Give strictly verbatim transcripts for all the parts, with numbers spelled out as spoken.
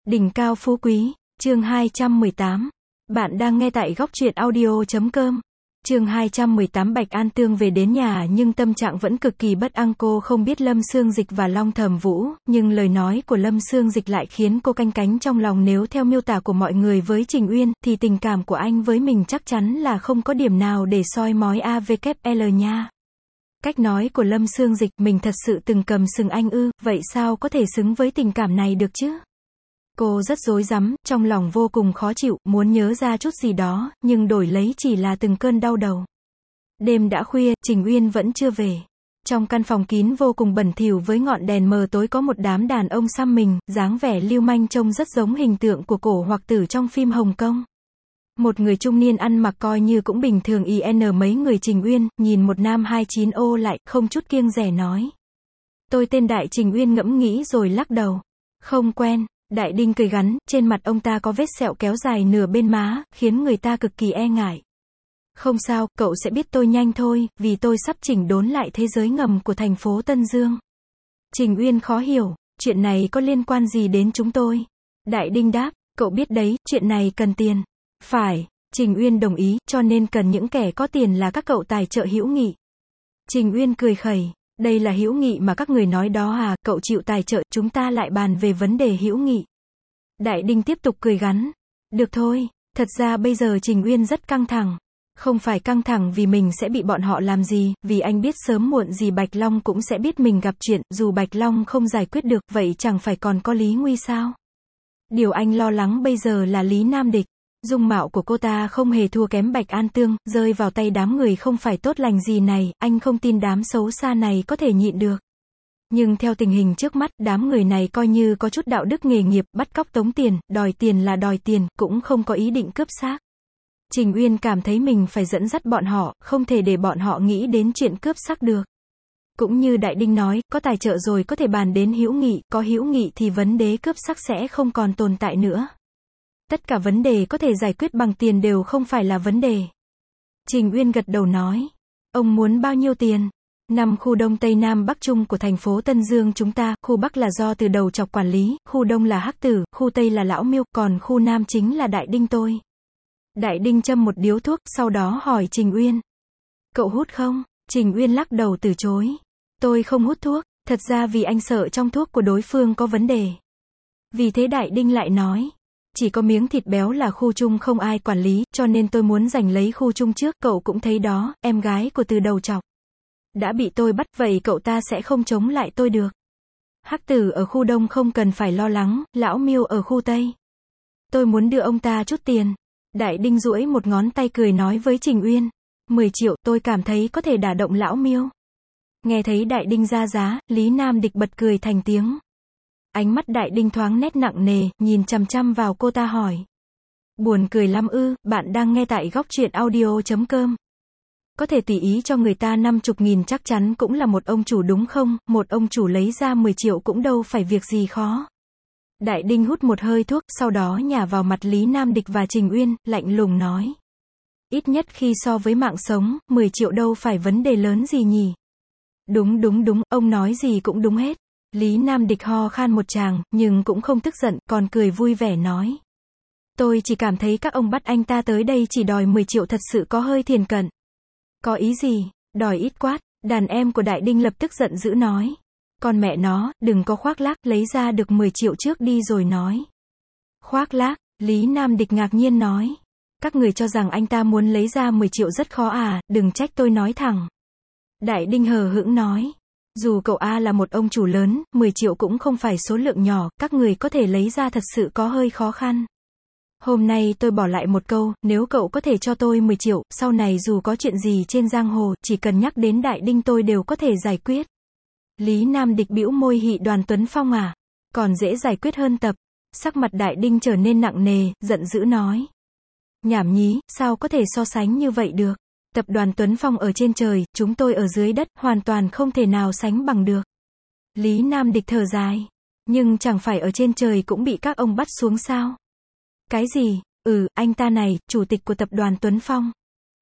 Đỉnh cao phú quý, chương hai trăm mười tám. Bạn đang nghe tại góc truyện audio chấm com. Chương hai trăm mười tám. Bạch An Tương về đến nhà nhưng tâm trạng vẫn cực kỳ bất an. Cô không biết Lâm Sương Dịch và Long Thẩm Vũ, nhưng lời nói của Lâm Sương Dịch lại khiến cô canh cánh trong lòng. Nếu theo miêu tả của mọi người với Trình Uyên, thì tình cảm của anh với mình chắc chắn là không có điểm nào để soi mói a vê kép lờ nha. Cách nói của Lâm Sương Dịch, mình thật sự từng cầm sừng anh ư, vậy sao có thể xứng với tình cảm này được chứ? Cô rất rối rắm, trong lòng vô cùng khó chịu, muốn nhớ ra chút gì đó, nhưng đổi lấy chỉ là từng cơn đau đầu. Đêm đã khuya, Trình Uyên vẫn chưa về. Trong căn phòng kín vô cùng bẩn thỉu với ngọn đèn mờ tối có một đám đàn ông xăm mình, dáng vẻ lưu manh trông rất giống hình tượng của cổ hoặc tử trong phim Hồng Kông. Một người trung niên ăn mặc coi như cũng bình thường in mấy người. Trình Uyên, nhìn một nam hai chín ô lại, không chút kiêng dè nói. Tôi tên Đại. Trình Uyên ngẫm nghĩ rồi lắc đầu. Không quen. Đại Đinh cười gắn, trên mặt ông ta có vết sẹo kéo dài nửa bên má, khiến người ta cực kỳ e ngại. Không sao, cậu sẽ biết tôi nhanh thôi, vì tôi sắp chỉnh đốn lại thế giới ngầm của thành phố Tân Dương. Trình Uyên khó hiểu, chuyện này có liên quan gì đến chúng tôi? Đại Đinh đáp, cậu biết đấy, chuyện này cần tiền. Phải, Trình Uyên đồng ý, cho nên cần những kẻ có tiền là các cậu tài trợ hữu nghị. Trình Uyên cười khẩy. Đây là hữu nghị mà các người nói đó à, cậu chịu tài trợ, chúng ta lại bàn về vấn đề hữu nghị. Đại Đinh tiếp tục cười gắn. Được thôi, thật ra bây giờ Trình Uyên rất căng thẳng. Không phải căng thẳng vì mình sẽ bị bọn họ làm gì, vì anh biết sớm muộn gì Bạch Long cũng sẽ biết mình gặp chuyện, dù Bạch Long không giải quyết được, vậy chẳng phải còn có Lý Nguy sao? Điều anh lo lắng bây giờ là Lý Nam Địch. Dung mạo của cô ta không hề thua kém Bạch An Tương, rơi vào tay đám người không phải tốt lành gì này, anh không tin đám xấu xa này có thể nhịn được. Nhưng theo tình hình trước mắt, đám người này coi như có chút đạo đức nghề nghiệp, bắt cóc tống tiền, đòi tiền là đòi tiền, cũng không có ý định cướp xác. Trình Uyên cảm thấy mình phải dẫn dắt bọn họ, không thể để bọn họ nghĩ đến chuyện cướp xác được. Cũng như Đại Đinh nói, có tài trợ rồi có thể bàn đến hữu nghị, có hữu nghị thì vấn đề cướp xác sẽ không còn tồn tại nữa. Tất cả vấn đề có thể giải quyết bằng tiền đều không phải là vấn đề. Trình Uyên gật đầu nói. Ông muốn bao nhiêu tiền? Năm khu Đông Tây Nam Bắc Trung của thành phố Tân Dương chúng ta, khu Bắc là do Từ Đầu Chọc quản lý, khu Đông là Hắc Tử, khu Tây là Lão Miêu, còn khu Nam chính là Đại Đinh tôi. Đại Đinh châm một điếu thuốc, sau đó hỏi Trình Uyên. Cậu hút không? Trình Uyên lắc đầu từ chối. Tôi không hút thuốc, thật ra vì anh sợ trong thuốc của đối phương có vấn đề. Vì thế Đại Đinh lại nói. Chỉ có miếng thịt béo là khu Trung không ai quản lý, cho nên tôi muốn giành lấy khu Trung trước, cậu cũng thấy đó, em gái của Từ Đầu Chọc đã bị tôi bắt, vậy cậu ta sẽ không chống lại tôi được. Hắc Tử ở khu Đông không cần phải lo lắng, Lão Miêu ở khu Tây. Tôi muốn đưa ông ta chút tiền. Đại Đinh duỗi một ngón tay cười nói với Trình Uyên. mười triệu, tôi cảm thấy có thể đả động Lão Miêu. Nghe thấy Đại Đinh ra giá, Lý Nam Địch bật cười thành tiếng. Ánh mắt Đại Đinh thoáng nét nặng nề, nhìn chằm chằm vào cô ta hỏi. Buồn cười lắm ư? Bạn đang nghe tại góc truyện audio chấm com. Có thể tùy ý cho người ta năm chục nghìn chắc chắn cũng là một ông chủ đúng không? Một ông chủ lấy ra mười triệu cũng đâu phải việc gì khó. Đại Đinh hút một hơi thuốc, sau đó nhả vào mặt Lý Nam Địch và Trình Uyên, lạnh lùng nói. Ít nhất khi so với mạng sống, mười triệu đâu phải vấn đề lớn gì nhỉ? Đúng đúng đúng, ông nói gì cũng đúng hết. Lý Nam Địch ho khan một tràng, nhưng cũng không tức giận, còn cười vui vẻ nói. Tôi chỉ cảm thấy các ông bắt anh ta tới đây chỉ đòi mười triệu thật sự có hơi thiền cận. Có ý gì? Đòi ít quát. Đàn em của Đại Đinh lập tức giận dữ nói. Con mẹ nó, đừng có khoác lác, lấy ra được mười triệu trước đi rồi nói. Khoác lác? Lý Nam Địch ngạc nhiên nói. Các người cho rằng anh ta muốn lấy ra mười triệu rất khó à, đừng trách tôi nói thẳng. Đại Đinh hờ hững nói. Dù cậu A là một ông chủ lớn, mười triệu cũng không phải số lượng nhỏ, các người có thể lấy ra thật sự có hơi khó khăn. Hôm nay tôi bỏ lại một câu, nếu cậu có thể cho tôi mười triệu, sau này dù có chuyện gì trên giang hồ, chỉ cần nhắc đến Đại Đinh tôi đều có thể giải quyết. Lý Nam Địch bĩu môi hị Đoàn Tuấn Phong à? Còn dễ giải quyết hơn tập. Sắc mặt Đại Đinh trở nên nặng nề, giận dữ nói. Nhảm nhí, sao có thể so sánh như vậy được? Tập đoàn Tuấn Phong ở trên trời, chúng tôi ở dưới đất, hoàn toàn không thể nào sánh bằng được. Lý Nam Địch thở dài. Nhưng chẳng phải ở trên trời cũng bị các ông bắt xuống sao? Cái gì? Ừ, anh ta này, chủ tịch của tập đoàn Tuấn Phong.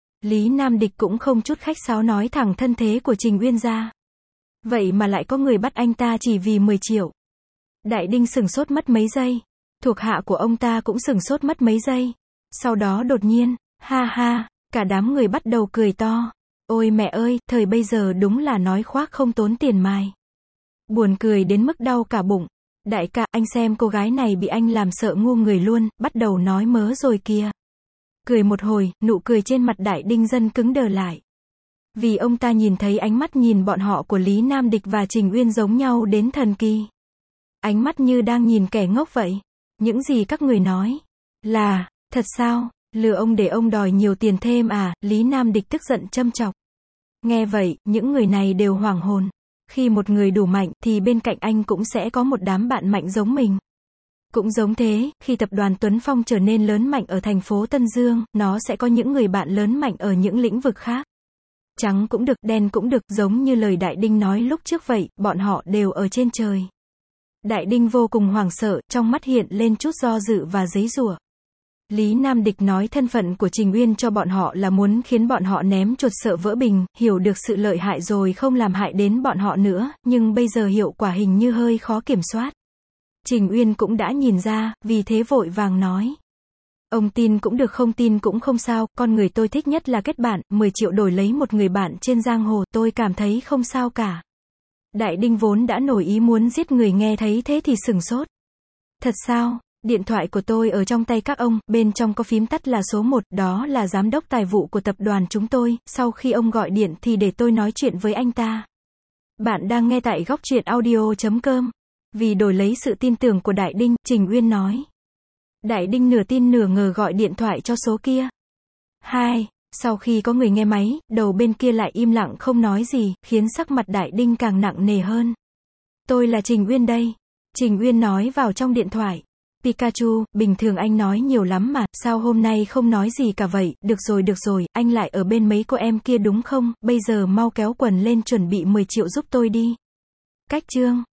Lý Nam Địch cũng không chút khách sáo nói thẳng thân thế của Trình Uyên ra. Vậy mà lại có người bắt anh ta chỉ vì mười triệu. Đại Đinh sửng sốt mất mấy giây. Thuộc hạ của ông ta cũng sửng sốt mất mấy giây. Sau đó đột nhiên, ha ha, cả đám người bắt đầu cười to. Ôi mẹ ơi, thời bây giờ đúng là nói khoác không tốn tiền mài. Buồn cười đến mức đau cả bụng. Đại ca, anh xem cô gái này bị anh làm sợ ngu người luôn, bắt đầu nói mớ rồi kìa. Cười một hồi, nụ cười trên mặt Đại Đinh Dân cứng đờ lại. Vì ông ta nhìn thấy ánh mắt nhìn bọn họ của Lý Nam Địch và Trình Uyên giống nhau đến thần kỳ. Ánh mắt như đang nhìn kẻ ngốc vậy. Những gì các người nói là, thật sao, lừa ông để ông đòi nhiều tiền thêm à, Lý Nam Địch tức giận châm chọc. Nghe vậy, những người này đều hoảng hồn. Khi một người đủ mạnh, thì bên cạnh anh cũng sẽ có một đám bạn mạnh giống mình. Cũng giống thế, khi tập đoàn Tuấn Phong trở nên lớn mạnh ở thành phố Tân Dương, nó sẽ có những người bạn lớn mạnh ở những lĩnh vực khác. Trắng cũng được, đen cũng được, giống như lời Đại Đinh nói lúc trước vậy, bọn họ đều ở trên trời. Đại Đinh vô cùng hoảng sợ, trong mắt hiện lên chút do dự và giấy giụa. Lý Nam Địch nói thân phận của Trình Uyên cho bọn họ là muốn khiến bọn họ ném chuột sợ vỡ bình, hiểu được sự lợi hại rồi không làm hại đến bọn họ nữa, nhưng bây giờ hiệu quả hình như hơi khó kiểm soát. Trình Uyên cũng đã nhìn ra, vì thế vội vàng nói. Ông tin cũng được không tin cũng không sao, con người tôi thích nhất là kết bạn, mười triệu đổi lấy một người bạn trên giang hồ, tôi cảm thấy không sao cả. Đại Đinh vốn đã nổi ý muốn giết người nghe thấy thế thì sửng sốt. Thật sao? Điện thoại của tôi ở trong tay các ông, bên trong có phím tắt là số một, đó là giám đốc tài vụ của tập đoàn chúng tôi, sau khi ông gọi điện thì để tôi nói chuyện với anh ta. Bạn đang nghe tại góc truyện audio chấm com. Vì đổi lấy sự tin tưởng của Đại Đinh, Trình Uyên nói. Đại Đinh nửa tin nửa ngờ gọi điện thoại cho số kia. Hai, sau khi có người nghe máy, đầu bên kia lại im lặng không nói gì, khiến sắc mặt Đại Đinh càng nặng nề hơn. Tôi là Trình Uyên đây. Trình Uyên nói vào trong điện thoại. Pikachu, bình thường anh nói nhiều lắm mà, sao hôm nay không nói gì cả vậy, được rồi được rồi, anh lại ở bên mấy cô em kia đúng không, bây giờ mau kéo quần lên chuẩn bị mười triệu giúp tôi đi. Cách chương.